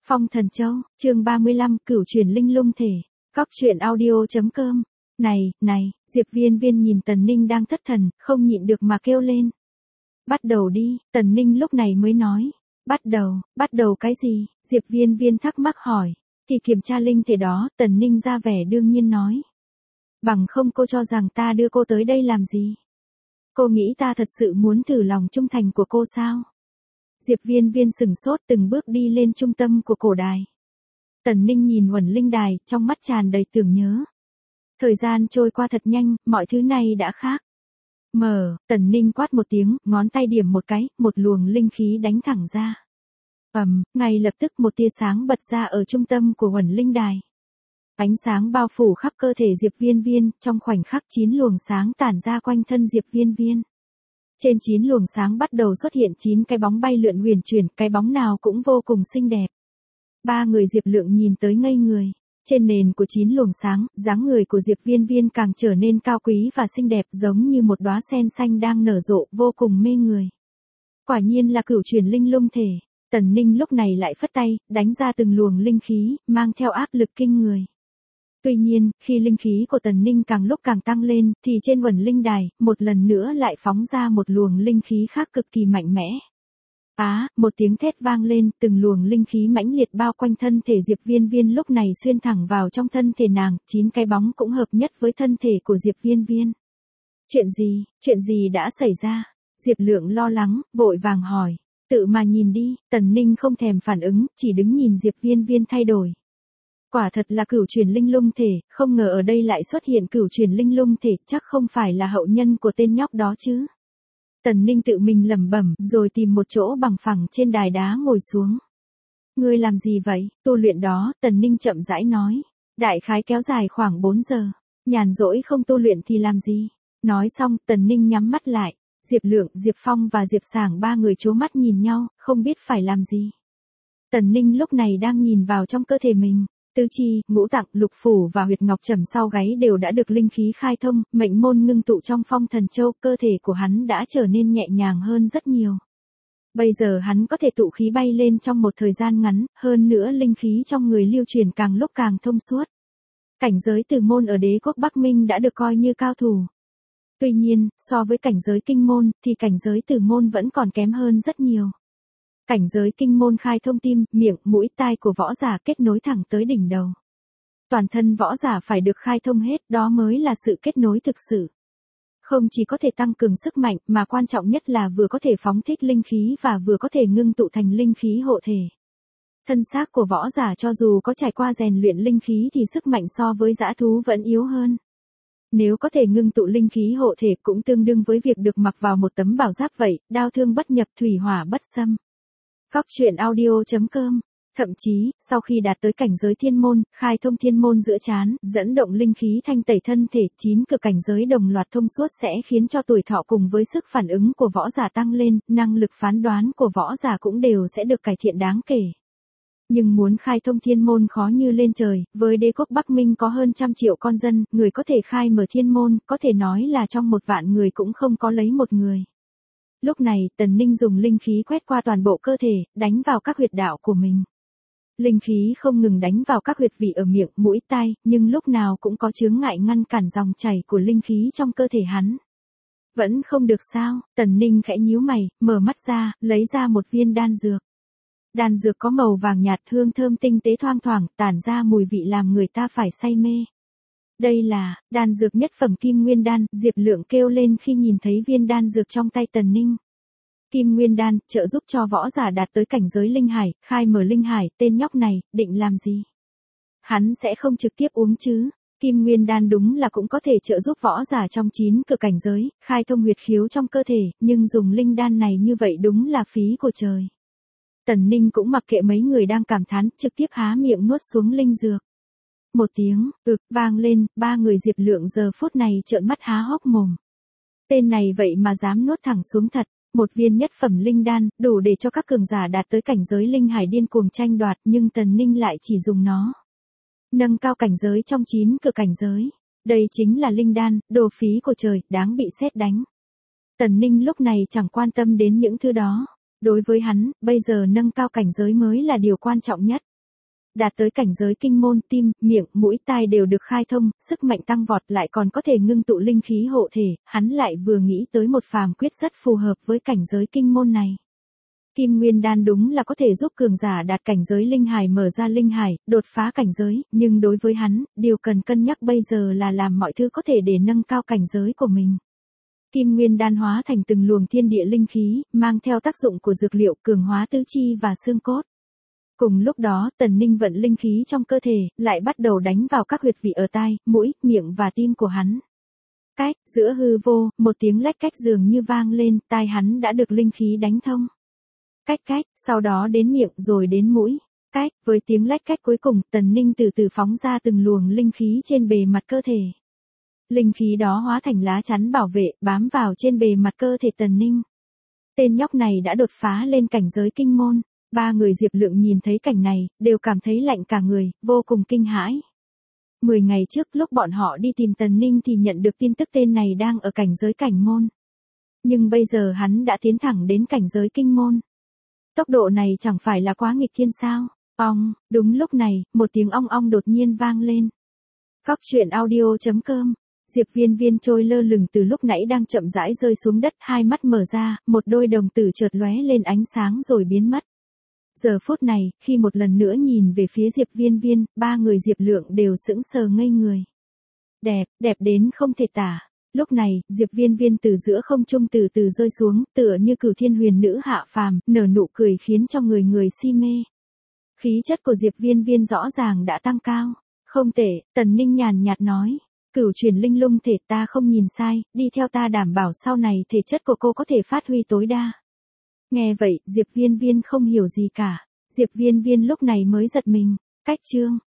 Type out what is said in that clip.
Phong Thần Châu, chương 35, Cửu Chuyển Linh Lung Thể. Góc truyện audio.com. Này, Diệp Viên Viên nhìn Tần Ninh đang thất thần, không nhịn được mà kêu lên. Bắt đầu đi, Tần Ninh lúc này mới nói. Bắt đầu cái gì? Diệp Viên Viên thắc mắc hỏi. Thì kiểm tra linh thể đó, Tần Ninh ra vẻ đương nhiên nói. Bằng không cô cho rằng ta đưa cô tới đây làm gì? Cô nghĩ ta thật sự muốn thử lòng trung thành của cô sao? Diệp Viên Viên sừng sốt từng bước đi lên trung tâm của cổ đài. Tần Ninh nhìn Huẩn Linh Đài, trong mắt tràn đầy tưởng nhớ. Thời gian trôi qua thật nhanh, mọi thứ này đã khác. Tần Ninh quát một tiếng, ngón tay điểm một cái, một luồng linh khí đánh thẳng ra. Ngay lập tức một tia sáng bật ra ở trung tâm của Huẩn Linh Đài. Ánh sáng bao phủ khắp cơ thể Diệp Viên Viên, trong khoảnh khắc 9 luồng sáng tản ra quanh thân Diệp Viên Viên. Trên 9 luồng sáng bắt đầu xuất hiện 9 cái bóng bay lượn huyền chuyển, cái bóng nào cũng vô cùng xinh đẹp. Ba người Diệp Lượng nhìn tới ngây người. Trên nền của 9 luồng sáng, dáng người của Diệp Viên Viên càng trở nên cao quý và xinh đẹp, giống như một đóa sen xanh đang nở rộ, vô cùng mê người. Quả nhiên là cửu chuyển linh lung thể. Tần Ninh lúc này lại phất tay, đánh ra từng luồng linh khí, mang theo áp lực kinh người. Tuy nhiên, khi linh khí của Tần Ninh càng lúc càng tăng lên, thì trên Huẩn Linh Đài, một lần nữa lại phóng ra một luồng linh khí khác cực kỳ mạnh mẽ. Một tiếng thét vang lên, từng luồng linh khí mãnh liệt bao quanh thân thể Diệp Viên Viên lúc này xuyên thẳng vào trong thân thể nàng, 9 cái bóng cũng hợp nhất với thân thể của Diệp Viên Viên. Chuyện gì đã xảy ra? Diệp Lượng lo lắng, vội vàng hỏi. Tự mà nhìn đi, Tần Ninh không thèm phản ứng, chỉ đứng nhìn Diệp Viên Viên thay đổi. Quả thật là cửu chuyển linh lung thể, không ngờ ở đây lại xuất hiện cửu chuyển linh lung thể, chắc không phải là hậu nhân của tên nhóc đó chứ. Tần Ninh tự mình lẩm bẩm, rồi tìm một chỗ bằng phẳng trên đài đá ngồi xuống. Ngươi làm gì vậy? Tu luyện đó, Tần Ninh chậm rãi nói. Đại khái kéo dài khoảng 4 giờ. Nhàn rỗi không tu luyện thì làm gì? Nói xong, Tần Ninh nhắm mắt lại. Diệp Lượng, Diệp Phong và Diệp Sảng ba người trố mắt nhìn nhau, không biết phải làm gì. Tần Ninh lúc này đang nhìn vào trong cơ thể mình. Tứ chi, ngũ tạng, lục phủ và huyệt ngọc trầm sau gáy đều đã được linh khí khai thông, mệnh môn ngưng tụ trong Phong Thần Châu, cơ thể của hắn đã trở nên nhẹ nhàng hơn rất nhiều. Bây giờ hắn có thể tụ khí bay lên trong một thời gian ngắn, hơn nữa linh khí trong người lưu truyền càng lúc càng thông suốt. Cảnh giới Tử môn ở Đế quốc Bắc Minh đã được coi như cao thủ. Tuy nhiên, so với cảnh giới Kinh môn, thì cảnh giới Tử môn vẫn còn kém hơn rất nhiều. Cảnh giới Kinh môn khai thông tim, miệng, mũi, tai của võ giả kết nối thẳng tới đỉnh đầu. Toàn thân võ giả phải được khai thông hết, đó mới là sự kết nối thực sự. Không chỉ có thể tăng cường sức mạnh, mà quan trọng nhất là vừa có thể phóng thích linh khí và vừa có thể ngưng tụ thành linh khí hộ thể. Thân xác của võ giả cho dù có trải qua rèn luyện linh khí thì sức mạnh so với dã thú vẫn yếu hơn. Nếu có thể ngưng tụ linh khí hộ thể cũng tương đương với việc được mặc vào một tấm bảo giáp vậy, đao thương bất nhập, thủy hỏa bất xâm. Góc truyện audio.com. Thậm chí, sau khi đạt tới cảnh giới thiên môn, khai thông thiên môn giữa trán, dẫn động linh khí thanh tẩy thân thể, 9 cực cảnh giới đồng loạt thông suốt sẽ khiến cho tuổi thọ cùng với sức phản ứng của võ giả tăng lên, năng lực phán đoán của võ giả cũng đều sẽ được cải thiện đáng kể. Nhưng muốn khai thông thiên môn khó như lên trời, với Đế quốc Bắc Minh có hơn 100 triệu con dân, người có thể khai mở thiên môn, có thể nói là trong 1 vạn người cũng không có lấy một người. Lúc này, Tần Ninh dùng linh khí quét qua toàn bộ cơ thể, đánh vào các huyệt đạo của mình. Linh khí không ngừng đánh vào các huyệt vị ở miệng, mũi, tai, nhưng lúc nào cũng có chướng ngại ngăn cản dòng chảy của linh khí trong cơ thể hắn. Vẫn không được sao? Tần Ninh khẽ nhíu mày, mở mắt ra, lấy ra một viên đan dược. Đan dược có màu vàng nhạt, hương thơm tinh tế thoang thoảng, tản ra mùi vị làm người ta phải say mê. Đây là đan dược nhất phẩm Kim Nguyên đan, Diệp Lượng kêu lên khi nhìn thấy viên đan dược trong tay Tần Ninh. Kim Nguyên đan, trợ giúp cho võ giả đạt tới cảnh giới linh hải, khai mở linh hải, tên nhóc này, định làm gì? Hắn sẽ không trực tiếp uống chứ? Kim Nguyên đan đúng là cũng có thể trợ giúp võ giả trong 9 cực cảnh giới, khai thông huyệt khiếu trong cơ thể, nhưng dùng linh đan này như vậy đúng là phí của trời. Tần Ninh cũng mặc kệ mấy người đang cảm thán, trực tiếp há miệng nuốt xuống linh dược. Một tiếng, vang lên, ba người Diệp Lượng giờ phút này trợn mắt há hốc mồm. Tên này vậy mà dám nuốt thẳng xuống thật, một viên nhất phẩm linh đan, đủ để cho các cường giả đạt tới cảnh giới linh hải điên cuồng tranh đoạt, nhưng Tần Ninh lại chỉ dùng nó nâng cao cảnh giới trong 9 cực cảnh giới. Đây chính là linh đan, đồ phí của trời, đáng bị sét đánh. Tần Ninh lúc này chẳng quan tâm đến những thứ đó. Đối với hắn, bây giờ nâng cao cảnh giới mới là điều quan trọng nhất. Đạt tới cảnh giới kinh môn, tim, miệng, mũi, tai đều được khai thông, sức mạnh tăng vọt lại còn có thể ngưng tụ linh khí hộ thể, hắn lại vừa nghĩ tới một phàm quyết rất phù hợp với cảnh giới kinh môn này. Kim Nguyên Đan đúng là có thể giúp cường giả đạt cảnh giới linh hải mở ra linh hải, đột phá cảnh giới, nhưng đối với hắn, điều cần cân nhắc bây giờ là làm mọi thứ có thể để nâng cao cảnh giới của mình. Kim Nguyên Đan hóa thành từng luồng thiên địa linh khí, mang theo tác dụng của dược liệu cường hóa tứ chi và xương cốt. Cùng lúc đó, Tần Ninh vận linh khí trong cơ thể, lại bắt đầu đánh vào các huyệt vị ở tai, mũi, miệng và tim của hắn. Cách, giữa hư vô, một tiếng lách cách dường như vang lên, tai hắn đã được linh khí đánh thông. Cách cách, sau đó đến miệng rồi đến mũi. Cách, với tiếng lách cách cuối cùng, Tần Ninh từ từ phóng ra từng luồng linh khí trên bề mặt cơ thể. Linh khí đó hóa thành lá chắn bảo vệ, bám vào trên bề mặt cơ thể Tần Ninh. Tên nhóc này đã đột phá lên cảnh giới kinh môn. Ba người Diệp Lượng nhìn thấy cảnh này, đều cảm thấy lạnh cả người, vô cùng kinh hãi. 10 ngày trước lúc bọn họ đi tìm Tần Ninh thì nhận được tin tức tên này đang ở cảnh giới cảnh môn. Nhưng bây giờ hắn đã tiến thẳng đến cảnh giới kinh môn. Tốc độ này chẳng phải là quá nghịch thiên sao? Ong, đúng lúc này, một tiếng ong ong đột nhiên vang lên. Cóc truyện audio.com. Diệp Viên Viên trôi lơ lửng từ lúc nãy đang chậm rãi rơi xuống đất, hai mắt mở ra, một đôi đồng tử chợt lóe lên ánh sáng rồi biến mất. Giờ phút này, khi một lần nữa nhìn về phía Diệp Viên Viên, ba người Diệp Lượng đều sững sờ ngây người. Đẹp, đẹp đến không thể tả. Lúc này, Diệp Viên Viên từ giữa không trung từ từ rơi xuống, tựa như cửu thiên huyền nữ hạ phàm, nở nụ cười khiến cho người người si mê. Khí chất của Diệp Viên Viên rõ ràng đã tăng cao. Không tệ, Tần Ninh nhàn nhạt nói. Cửu truyền linh lung thể, ta không nhìn sai, đi theo ta đảm bảo sau này thể chất của cô có thể phát huy tối đa. Nghe vậy, Diệp Viên Viên không hiểu gì cả. Diệp Viên Viên lúc này mới giật mình. Cách chương